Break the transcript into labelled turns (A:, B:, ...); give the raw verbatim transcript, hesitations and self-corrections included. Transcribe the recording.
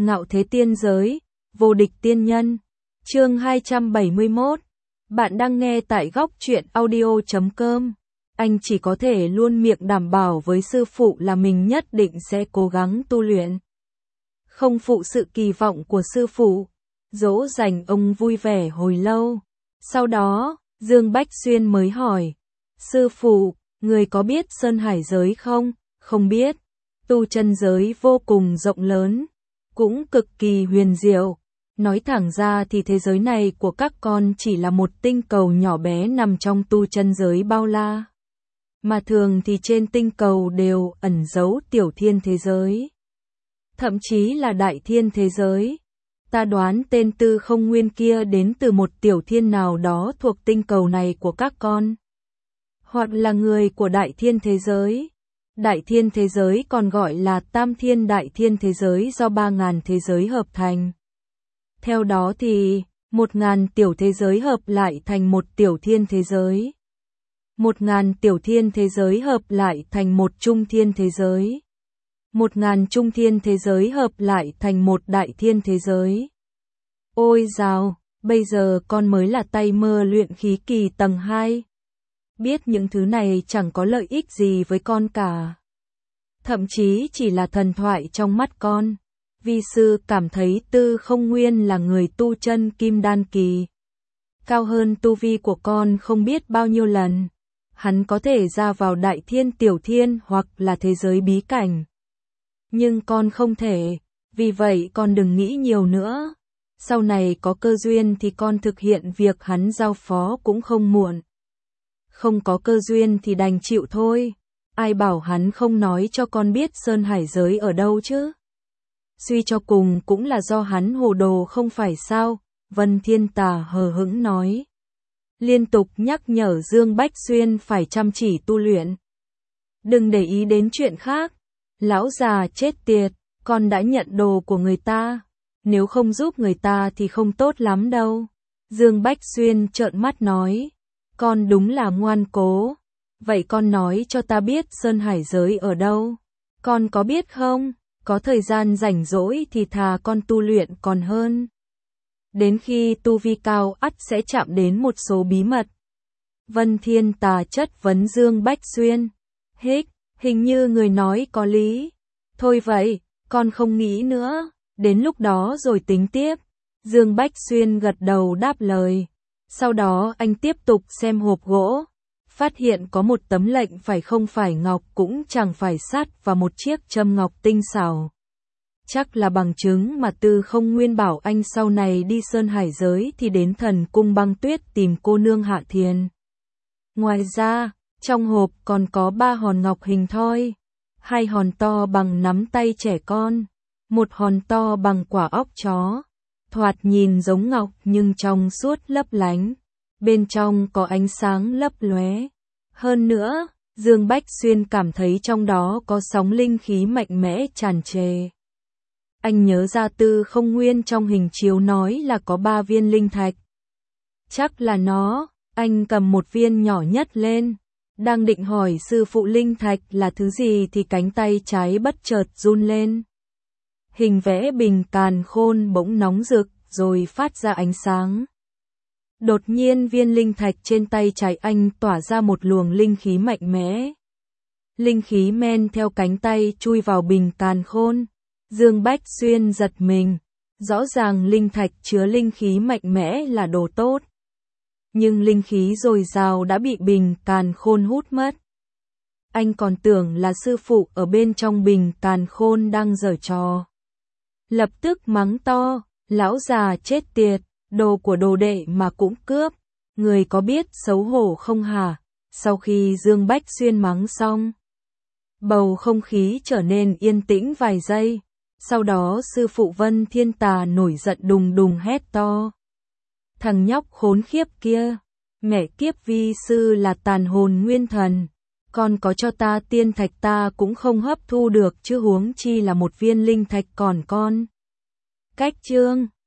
A: Ngạo thế tiên giới, vô địch tiên nhân. Chương hai trăm bảy mươi mốt. Bạn đang nghe tại góc truyện audio chấm com. Anh chỉ có thể luôn miệng đảm bảo với sư phụ là mình nhất định sẽ cố gắng tu luyện. Không phụ sự kỳ vọng của sư phụ, dỗ dành ông vui vẻ hồi lâu. Sau đó, Dương Bách Xuyên mới hỏi, sư phụ, người có biết Sơn Hải giới không? Không biết. Tu chân giới vô cùng rộng lớn, cũng cực kỳ huyền diệu. Nói thẳng ra thì thế giới này của các con chỉ là một tinh cầu nhỏ bé nằm trong tu chân giới bao la. Mà thường thì trên tinh cầu đều ẩn giấu tiểu thiên thế giới. Thậm chí là đại thiên thế giới. Ta đoán tên Tư Không Nguyên kia đến từ một tiểu thiên nào đó thuộc tinh cầu này của các con. Hoặc là người của đại thiên thế giới. Đại thiên thế giới còn gọi là tam thiên đại thiên thế giới do ba ngàn thế giới hợp thành. Theo đó thì, một ngàn tiểu thế giới hợp lại thành một tiểu thiên thế giới. Một ngàn tiểu thiên thế giới hợp lại thành một trung thiên thế giới. Một ngàn trung thiên thế giới hợp lại thành một đại thiên thế giới. Ôi dào, bây giờ con mới là tay mơ luyện khí kỳ tầng hai. Biết những thứ này chẳng có lợi ích gì với con cả. Thậm chí chỉ là thần thoại trong mắt con. Vi sư cảm thấy Tư Không Nguyên là người tu chân kim đan kỳ. Cao hơn tu vi của con không biết bao nhiêu lần. Hắn có thể ra vào đại thiên tiểu thiên hoặc là thế giới bí cảnh. Nhưng con không thể, vì vậy con đừng nghĩ nhiều nữa. Sau này có cơ duyên thì con thực hiện việc hắn giao phó cũng không muộn. Không có cơ duyên thì đành chịu thôi. Ai bảo hắn không nói cho con biết Sơn Hải giới ở đâu chứ? Suy cho cùng cũng là do hắn hồ đồ không phải sao? Vân Thiên Tà hờ hững nói. Liên tục nhắc nhở Dương Bách Xuyên phải chăm chỉ tu luyện. Đừng để ý đến chuyện khác. Lão già chết tiệt, con đã nhận đồ của người ta. Nếu không giúp người ta thì không tốt lắm đâu. Dương Bách Xuyên trợn mắt nói. Con đúng là ngoan cố. Vậy con nói cho ta biết Sơn Hải giới ở đâu? Con có biết không? Có thời gian rảnh rỗi thì thà con tu luyện còn hơn. Đến khi tu vi cao ắt sẽ chạm đến một số bí mật. Vân Thiên Tà chất vấn Dương Bách Xuyên. Hích, hình như người nói có lý. Thôi vậy, con không nghĩ nữa. Đến lúc đó rồi tính tiếp. Dương Bách Xuyên gật đầu đáp lời. Sau đó anh tiếp tục xem hộp gỗ. Phát hiện có một tấm lệnh phải không phải ngọc cũng chẳng phải sắt và một chiếc châm ngọc tinh xảo. Chắc là bằng chứng mà Tư Không Nguyên bảo anh sau này đi Sơn Hải giới thì đến Thần Cung Băng Tuyết tìm cô nương Hạ Thiền. Ngoài ra, trong hộp còn có ba hòn ngọc hình thoi. Hai hòn to bằng nắm tay trẻ con. Một hòn to bằng quả óc chó. Thoạt nhìn giống ngọc nhưng trong suốt lấp lánh. Bên trong có ánh sáng lấp lóe. Hơn nữa, Dương Bách Xuyên cảm thấy trong đó có sóng linh khí mạnh mẽ tràn trề. Anh nhớ ra Tư Không Nguyên trong hình chiếu nói là có ba viên linh thạch. Chắc là nó, anh cầm một viên nhỏ nhất lên. Đang định hỏi sư phụ linh thạch là thứ gì thì cánh tay trái bất chợt run lên. Hình vẽ bình càn khôn bỗng nóng rực rồi phát ra ánh sáng. Đột nhiên viên linh thạch trên tay trái anh tỏa ra một luồng linh khí mạnh mẽ. Linh khí men theo cánh tay chui vào bình càn khôn. Dương Bách Xuyên giật mình. Rõ ràng linh thạch chứa linh khí mạnh mẽ là đồ tốt. Nhưng linh khí dồi dào đã bị bình càn khôn hút mất. Anh còn tưởng là sư phụ ở bên trong bình càn khôn đang giở trò. Lập tức mắng to, lão già chết tiệt. Đồ của đồ đệ mà cũng cướp, người có biết xấu hổ không hả? Sau khi Dương Bách Xuyên mắng xong, bầu không khí trở nên yên tĩnh vài giây, sau đó sư phụ Vân Thiên Tà nổi giận đùng đùng hét to. Thằng nhóc khốn khiếp kia, mẹ kiếp vi sư là tàn hồn nguyên thần, còn có cho ta tiên thạch ta cũng không hấp thu được chứ huống chi là một viên linh thạch còn con. Cách chương